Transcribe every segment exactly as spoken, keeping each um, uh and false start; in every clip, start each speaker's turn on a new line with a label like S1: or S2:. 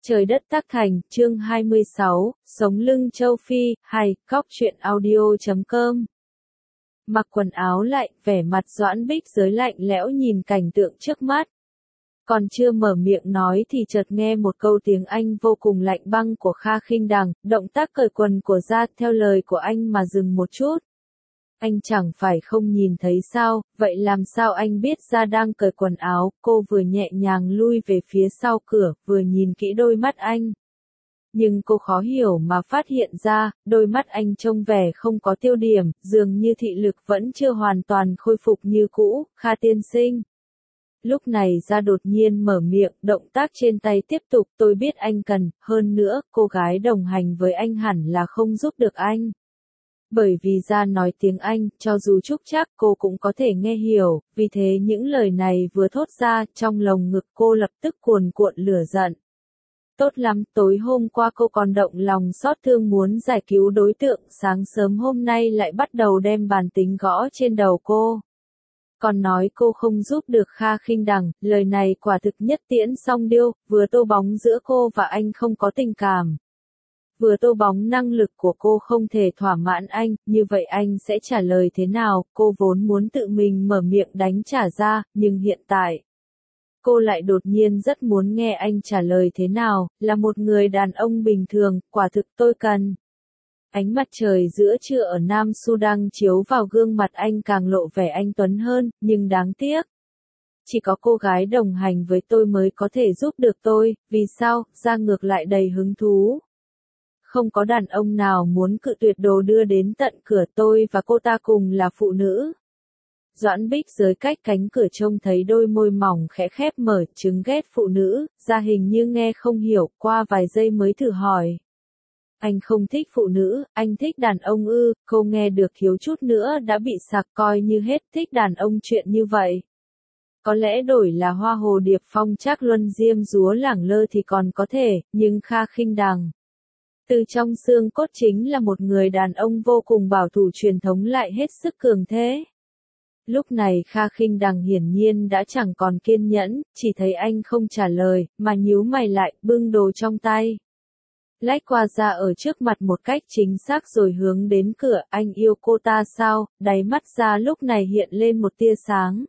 S1: Trời đất tác thành, chương hai mươi sáu, Sống lưng châu Phi, hay, cóc truyện audio chấm com. Mặc quần áo lại, vẻ mặt Doãn Bích Giới lạnh lẽo nhìn cảnh tượng trước mắt. Còn chưa mở miệng nói thì chợt nghe một câu tiếng Anh vô cùng lạnh băng của Kha Khinh Đằng, động tác cởi quần của ra theo lời của anh mà dừng một chút. Anh chẳng phải không nhìn thấy sao, vậy làm sao anh biết ra đang cởi quần áo, cô vừa nhẹ nhàng lui về phía sau cửa, vừa nhìn kỹ đôi mắt anh. Nhưng cô khó hiểu mà phát hiện ra, đôi mắt anh trông vẻ không có tiêu điểm, dường như thị lực vẫn chưa hoàn toàn khôi phục như cũ, Kha tiên sinh. Lúc này ra đột nhiên mở miệng, động tác trên tay tiếp tục, tôi biết anh cần, hơn nữa, cô gái đồng hành với anh hẳn là không giúp được anh. Bởi vì ra nói tiếng Anh, cho dù Trúc chắc cô cũng có thể nghe hiểu, vì thế những lời này vừa thốt ra, trong lồng ngực cô lập tức cuồn cuộn lửa giận. Tốt lắm, tối hôm qua cô còn động lòng xót thương muốn giải cứu đối tượng, sáng sớm hôm nay lại bắt đầu đem bàn tính gõ trên đầu cô. Còn nói cô không giúp được Kha Khinh Đằng, lời này quả thực nhất tiễn song điêu, vừa tô bóng giữa cô và anh không có tình cảm. Vừa tô bóng năng lực của cô không thể thỏa mãn anh, như vậy anh sẽ trả lời thế nào, cô vốn muốn tự mình mở miệng đánh trả ra, nhưng hiện tại, cô lại đột nhiên rất muốn nghe anh trả lời thế nào, là một người đàn ông bình thường, quả thực tôi cần. Ánh mặt trời giữa trưa ở Nam Sudan chiếu vào gương mặt anh càng lộ vẻ anh tuấn hơn, nhưng đáng tiếc. Chỉ có cô gái đồng hành với tôi mới có thể giúp được tôi, vì sao, ra ngược lại đầy hứng thú. Không có đàn ông nào muốn cự tuyệt đồ đưa đến tận cửa tôi và cô ta cùng là phụ nữ. Doãn Bích Giới cách cánh cửa trông thấy đôi môi mỏng khẽ khép mở, chứng ghét phụ nữ, ra hình như nghe không hiểu, qua vài giây mới thử hỏi. Anh không thích phụ nữ, anh thích đàn ông ư, cô nghe được thiếu chút nữa đã bị sặc coi như hết thích đàn ông chuyện như vậy. Có lẽ đổi là hoa hồ điệp phong trác luân diêm dúa lẳng lơ thì còn có thể, nhưng Kha Khinh Đằng. Từ trong xương cốt chính là một người đàn ông vô cùng bảo thủ truyền thống lại hết sức cường thế. Lúc này Kha Khinh Đằng hiển nhiên đã chẳng còn kiên nhẫn, chỉ thấy anh không trả lời, mà nhíu mày lại, bưng đồ trong tay. Lách qua ra ở trước mặt một cách chính xác rồi hướng đến cửa, anh yêu cô ta sao, đáy mắt ra lúc này hiện lên một tia sáng.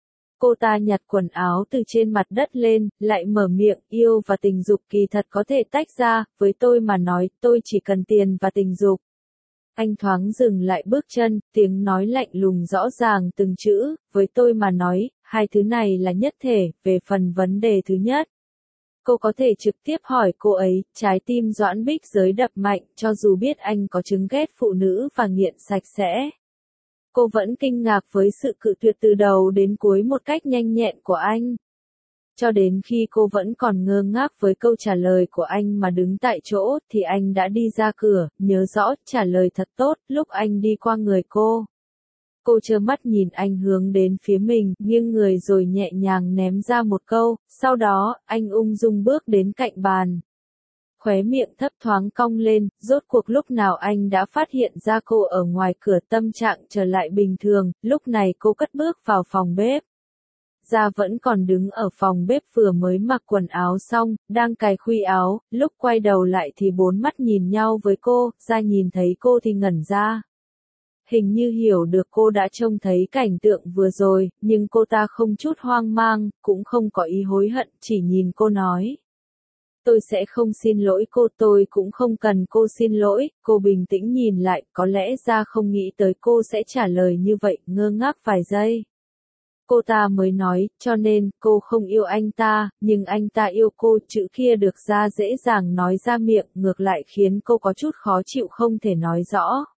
S1: Cô ta nhặt quần áo từ trên mặt đất lên, lại mở miệng, yêu và tình dục kỳ thật có thể tách ra, với tôi mà nói, tôi chỉ cần tiền và tình dục. Anh thoáng dừng lại bước chân, tiếng nói lạnh lùng rõ ràng từng chữ, với tôi mà nói, hai thứ này là nhất thể, về phần vấn đề thứ nhất. Cô có thể trực tiếp hỏi cô ấy, trái tim Doãn Bích Giới đập mạnh, cho dù biết anh có chứng ghét phụ nữ và nghiện sạch sẽ. Cô vẫn kinh ngạc với sự cự tuyệt từ đầu đến cuối một cách nhanh nhẹn của anh. Cho đến khi cô vẫn còn ngơ ngác với câu trả lời của anh mà đứng tại chỗ, thì anh đã đi ra cửa, nhớ rõ, trả lời thật tốt, lúc anh đi qua người cô. Cô trơ mắt nhìn anh hướng đến phía mình, nghiêng người rồi nhẹ nhàng ném ra một câu, sau đó, anh ung dung bước đến cạnh bàn. Khóe miệng thấp thoáng cong lên, rốt cuộc lúc nào anh đã phát hiện ra cô ở ngoài cửa, tâm trạng trở lại bình thường, lúc này cô cất bước vào phòng bếp. Gia vẫn còn đứng ở phòng bếp vừa mới mặc quần áo xong, đang cài khuy áo, lúc quay đầu lại thì bốn mắt nhìn nhau với cô, Gia nhìn thấy cô thì ngẩn ra. Hình như hiểu được cô đã trông thấy cảnh tượng vừa rồi, nhưng cô ta không chút hoang mang, cũng không có ý hối hận, chỉ nhìn cô nói. Tôi sẽ không xin lỗi cô, tôi cũng không cần cô xin lỗi, cô bình tĩnh nhìn lại, có lẽ Gia không nghĩ tới cô sẽ trả lời như vậy, ngơ ngác vài giây. Cô ta mới nói, cho nên, cô không yêu anh ta, nhưng anh ta yêu cô, chữ kia được Gia dễ dàng nói ra miệng, ngược lại khiến cô có chút khó chịu không thể nói rõ.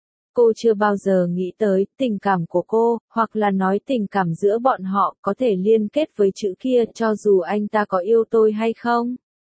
S1: Cô chưa bao giờ nghĩ tới, tình cảm của cô, hoặc là nói tình cảm giữa bọn họ, có thể liên kết với chữ kia, cho dù anh ta có yêu tôi hay không.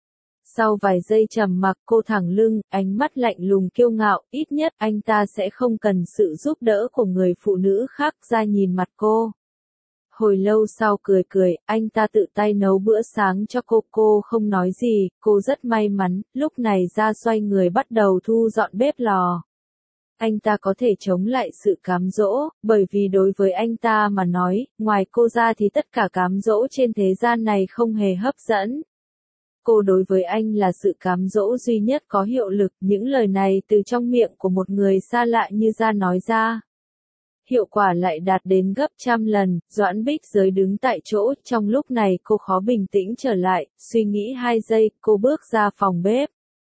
S1: Sau vài giây trầm mặc cô thẳng lưng, ánh mắt lạnh lùng kiêu ngạo, ít nhất anh ta sẽ không cần sự giúp đỡ của người phụ nữ khác. Ra nhìn mặt cô. Hồi lâu sau cười cười, anh ta tự tay nấu bữa sáng cho cô, cô không nói gì, cô rất may mắn, lúc này Ra xoay người bắt đầu thu dọn bếp lò. Anh ta có thể chống lại sự cám dỗ, bởi vì đối với anh ta mà nói, ngoài cô ra thì tất cả cám dỗ trên thế gian này không hề hấp dẫn. Cô đối với anh là sự cám dỗ duy nhất có hiệu lực, những lời này từ trong miệng của một người xa lạ như ra nói ra. Hiệu quả lại đạt đến gấp trăm lần, Doãn Bích Giới đứng tại chỗ, trong lúc này cô khó bình tĩnh trở lại, suy nghĩ hai giây, cô bước ra phòng bếp.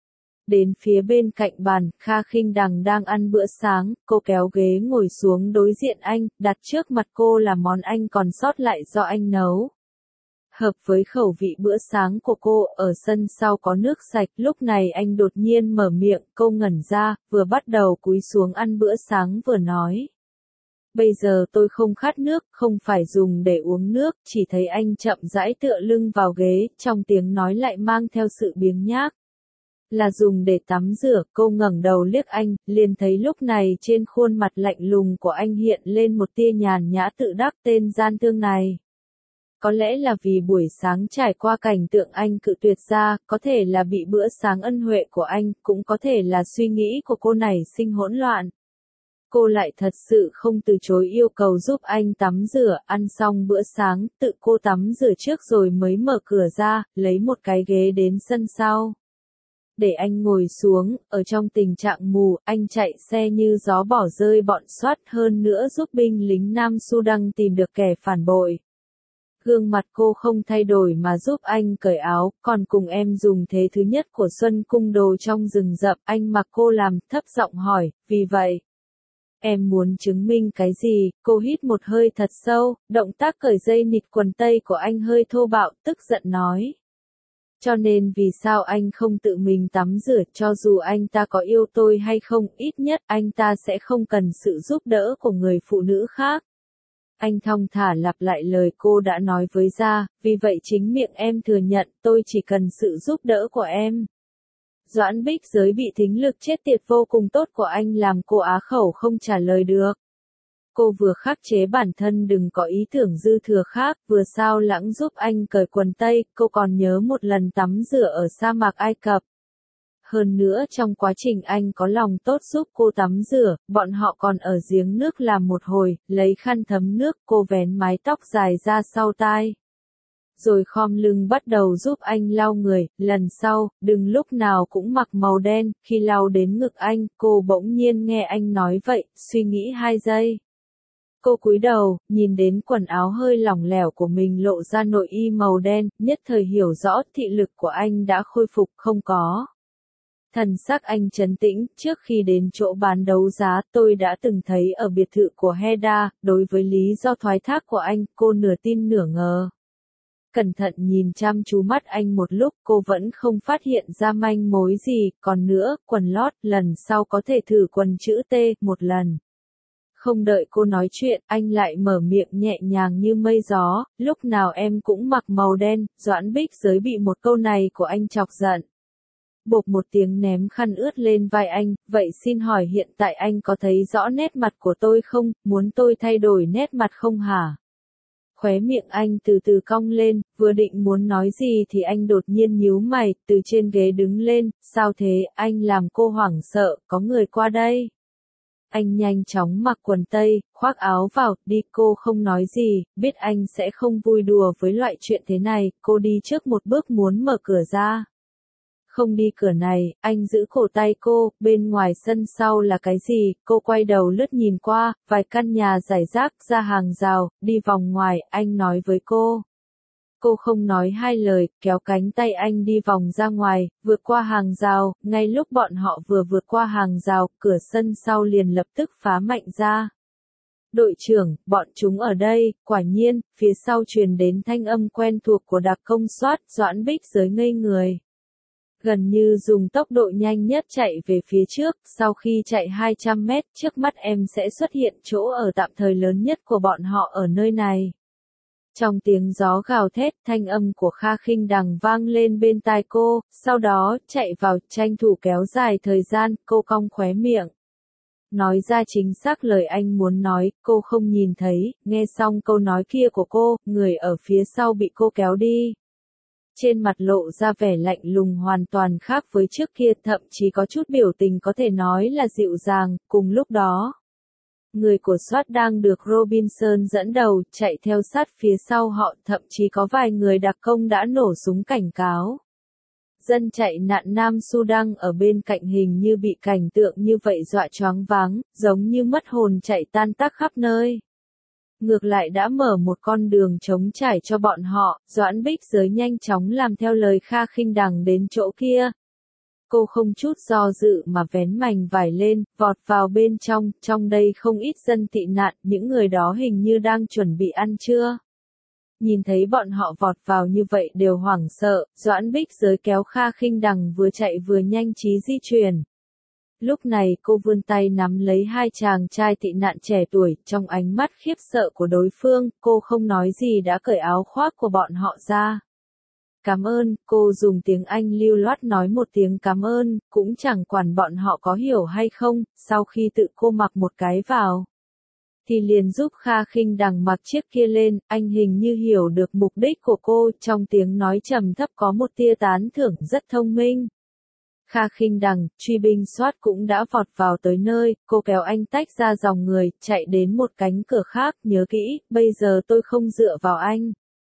S1: Đến phía bên cạnh bàn, Kha Khinh Đằng đang ăn bữa sáng, cô kéo ghế ngồi xuống đối diện anh, đặt trước mặt cô là món anh còn sót lại do anh nấu. Hợp với khẩu vị bữa sáng của cô, ở sân sau có nước sạch, lúc này anh đột nhiên mở miệng, cô ngẩn ra, vừa bắt đầu cúi xuống ăn bữa sáng vừa nói. Bây giờ tôi không khát nước, không phải dùng để uống nước, chỉ thấy anh chậm rãi tựa lưng vào ghế, trong tiếng nói lại mang theo sự biếng nhác. Là dùng để tắm rửa, cô ngẩng đầu liếc anh, liền thấy lúc này trên khuôn mặt lạnh lùng của anh hiện lên một tia nhàn nhã tự đắc tên gian thương này. Có lẽ là vì buổi sáng trải qua cảnh tượng anh cự tuyệt ra, có thể là bị bữa sáng ân huệ của anh, cũng có thể là suy nghĩ của cô này sinh hỗn loạn. Cô lại thật sự không từ chối yêu cầu giúp anh tắm rửa, ăn xong bữa sáng, tự cô tắm rửa trước rồi mới mở cửa ra, lấy một cái ghế đến sân sau. Để anh ngồi xuống, ở trong tình trạng mù, anh chạy xe như gió bỏ rơi bọn soát, hơn nữa giúp binh lính Nam Sudan tìm được kẻ phản bội. Gương mặt cô không thay đổi mà giúp anh cởi áo, còn cùng em dùng thế thứ nhất của Xuân Cung Đồ trong rừng rậm, anh mặc cô làm, thấp giọng hỏi, vì vậy. Em muốn chứng minh cái gì? Cô hít một hơi thật sâu, động tác cởi dây nịt quần tây của anh hơi thô bạo, tức giận nói. Cho nên vì sao anh không tự mình tắm rửa, cho dù anh ta có yêu tôi hay không, ít nhất anh ta sẽ không cần sự giúp đỡ của người phụ nữ khác. Anh thong thả lặp lại lời cô đã nói với ra, vì vậy chính miệng em thừa nhận tôi chỉ cần sự giúp đỡ của em. Doãn Bích Giới bị thính lực chết tiệt vô cùng tốt của anh làm cô á khẩu không trả lời được. Cô vừa khắc chế bản thân đừng có ý tưởng dư thừa khác, vừa sao lãng giúp anh cởi quần tây, cô còn nhớ một lần tắm rửa ở sa mạc Ai Cập. Hơn nữa trong quá trình anh có lòng tốt giúp cô tắm rửa, bọn họ còn ở giếng nước làm một hồi, lấy khăn thấm nước, cô vén mái tóc dài ra sau tai. Rồi khom lưng bắt đầu giúp anh lau người, lần sau, đừng lúc nào cũng mặc màu đen, khi lau đến ngực anh, cô bỗng nhiên nghe anh nói vậy, suy nghĩ hai giây. Cô cúi đầu, nhìn đến quần áo hơi lỏng lẻo của mình lộ ra nội y màu đen, nhất thời hiểu rõ thị lực của anh đã khôi phục không có. Thần sắc anh trấn tĩnh, trước khi đến chỗ bán đấu giá tôi đã từng thấy ở biệt thự của Heda, đối với lý do thoái thác của anh, cô nửa tin nửa ngờ. Cẩn thận nhìn chăm chú mắt anh một lúc, cô vẫn không phát hiện ra manh mối gì, còn nữa, quần lót, lần sau có thể thử quần chữ T, một lần. Không đợi cô nói chuyện, anh lại mở miệng nhẹ nhàng như mây gió, lúc nào em cũng mặc màu đen, Doãn Bích Giới bị một câu này của anh chọc giận. Bộp một tiếng ném khăn ướt lên vai anh, vậy xin hỏi hiện tại anh có thấy rõ nét mặt của tôi không, muốn tôi thay đổi nét mặt không hả? Khóe miệng anh từ từ cong lên, vừa định muốn nói gì thì anh đột nhiên nhíu mày, từ trên ghế đứng lên, sao thế, anh làm cô hoảng sợ, có người qua đây. Anh nhanh chóng mặc quần tây, khoác áo vào, đi cô không nói gì, biết anh sẽ không vui đùa với loại chuyện thế này, cô đi trước một bước muốn mở cửa ra. Không đi cửa này, anh giữ cổ tay cô, bên ngoài sân sau là cái gì, cô quay đầu lướt nhìn qua, vài căn nhà rải rác ra hàng rào, đi vòng ngoài, anh nói với cô. Cô không nói hai lời, kéo cánh tay anh đi vòng ra ngoài, vượt qua hàng rào, ngay lúc bọn họ vừa vượt qua hàng rào, cửa sân sau liền lập tức phá mạnh ra. Đội trưởng, bọn chúng ở đây, quả nhiên, phía sau truyền đến thanh âm quen thuộc của đặc công soát, Doãn Bích Giới ngây người. Gần như dùng tốc độ nhanh nhất chạy về phía trước, sau khi chạy hai trăm mét, trước mắt em sẽ xuất hiện chỗ ở tạm thời lớn nhất của bọn họ ở nơi này. Trong tiếng gió gào thét, thanh âm của Kha Khinh Đằng vang lên bên tai cô, sau đó, chạy vào, tranh thủ kéo dài thời gian, cô cong khóe miệng. Nói ra chính xác lời anh muốn nói, cô không nhìn thấy, nghe xong câu nói kia của cô, người ở phía sau bị cô kéo đi. Trên mặt lộ ra vẻ lạnh lùng hoàn toàn khác với trước kia, thậm chí có chút biểu tình có thể nói là dịu dàng, cùng lúc đó. Người của soát đang được Robinson dẫn đầu, chạy theo sát phía sau họ, thậm chí có vài người đặc công đã nổ súng cảnh cáo. Dân chạy nạn Nam Sudan ở bên cạnh hình như bị cảnh tượng như vậy dọa choáng váng, giống như mất hồn chạy tan tác khắp nơi. Ngược lại đã mở một con đường trống trải cho bọn họ, Doãn Bích Giới nhanh chóng làm theo lời Kha Khinh Đằng đến chỗ kia. Cô không chút do dự mà vén mành vải lên, vọt vào bên trong, trong đây không ít dân tị nạn, những người đó hình như đang chuẩn bị ăn trưa. Nhìn thấy bọn họ vọt vào như vậy đều hoảng sợ, Doãn Bích Giới kéo Kha Khinh Đằng vừa chạy vừa nhanh trí di chuyển. Lúc này cô vươn tay nắm lấy hai chàng trai tị nạn trẻ tuổi, trong ánh mắt khiếp sợ của đối phương, cô không nói gì đã cởi áo khoác của bọn họ ra. Cảm ơn, cô dùng tiếng Anh lưu loát nói một tiếng cảm ơn, cũng chẳng quản bọn họ có hiểu hay không, sau khi tự cô mặc một cái vào. Thì liền giúp Kha Khinh Đằng mặc chiếc kia lên, anh hình như hiểu được mục đích của cô, trong tiếng nói trầm thấp có một tia tán thưởng rất thông minh. Kha Khinh Đằng, truy binh SWAT cũng đã vọt vào tới nơi, cô kéo anh tách ra dòng người, chạy đến một cánh cửa khác, nhớ kỹ, bây giờ tôi không dựa vào anh.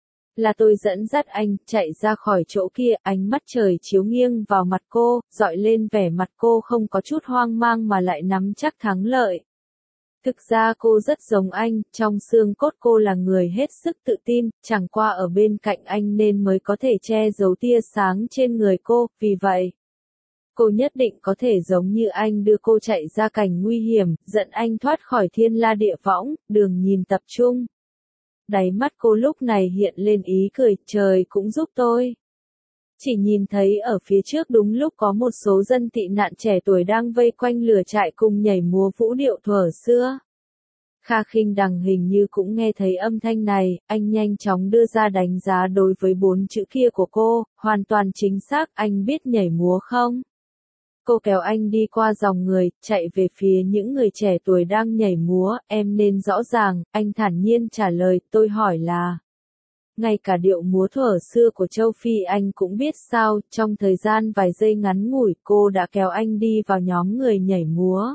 S1: Là tôi dẫn dắt anh, chạy ra khỏi chỗ kia, ánh mắt trời chiếu nghiêng vào mặt cô, dọi lên vẻ mặt cô không có chút hoang mang mà lại nắm chắc thắng lợi. Thực ra cô rất giống anh, trong xương cốt cô là người hết sức tự tin, chẳng qua ở bên cạnh anh nên mới có thể che giấu tia sáng trên người cô, vì vậy. Cô nhất định có thể giống như anh đưa cô chạy ra cảnh nguy hiểm, dẫn anh thoát khỏi thiên la địa võng, đường nhìn tập trung. Đáy mắt cô lúc này hiện lên ý cười, trời cũng giúp tôi. Chỉ nhìn thấy ở phía trước đúng lúc có một số dân tị nạn trẻ tuổi đang vây quanh lửa trại cùng nhảy múa vũ điệu thuở xưa. Kha Khinh Đằng hình như cũng nghe thấy âm thanh này, anh nhanh chóng đưa ra đánh giá đối với bốn chữ kia của cô, hoàn toàn chính xác, anh biết nhảy múa không? Cô kéo anh đi qua dòng người, chạy về phía những người trẻ tuổi đang nhảy múa, em nên rõ ràng, anh thản nhiên trả lời, tôi hỏi là. Ngay cả điệu múa thuở xưa của châu Phi anh cũng biết sao, trong thời gian vài giây ngắn ngủi cô đã kéo anh đi vào nhóm người nhảy múa.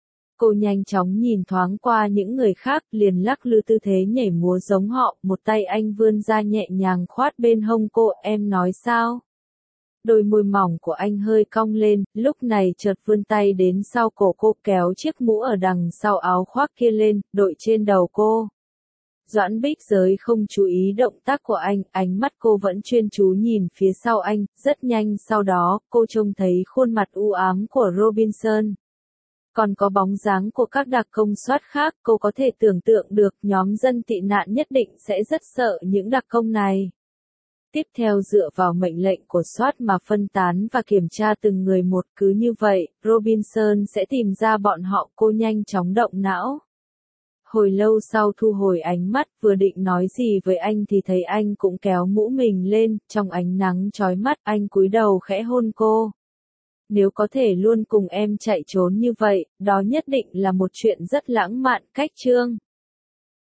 S1: Cô nhanh chóng nhìn thoáng qua những người khác, liền lắc lư tư thế nhảy múa giống họ, một tay anh vươn ra nhẹ nhàng khoát bên hông cô, em nói sao? Đôi môi mỏng của anh hơi cong lên, lúc này chợt vươn tay đến sau cổ cô kéo chiếc mũ ở đằng sau áo khoác kia lên, đội trên đầu cô. Doãn Bích Giới không chú ý động tác của anh, ánh mắt cô vẫn chuyên chú nhìn phía sau anh, rất nhanh sau đó, cô trông thấy khuôn mặt u ám của Robinson. Còn có bóng dáng của các đặc công SWAT khác, cô có thể tưởng tượng được nhóm dân tị nạn nhất định sẽ rất sợ những đặc công này. Tiếp theo dựa vào mệnh lệnh của SWAT mà phân tán và kiểm tra từng người một, cứ như vậy, Robinson sẽ tìm ra bọn họ, cô nhanh chóng động não. Hồi lâu sau thu hồi ánh mắt, vừa định nói gì với anh thì thấy anh cũng kéo mũ mình lên, trong ánh nắng chói mắt, anh cúi đầu khẽ hôn cô. Nếu có thể luôn cùng em chạy trốn như vậy, đó nhất định là một chuyện rất lãng mạn, cách chương.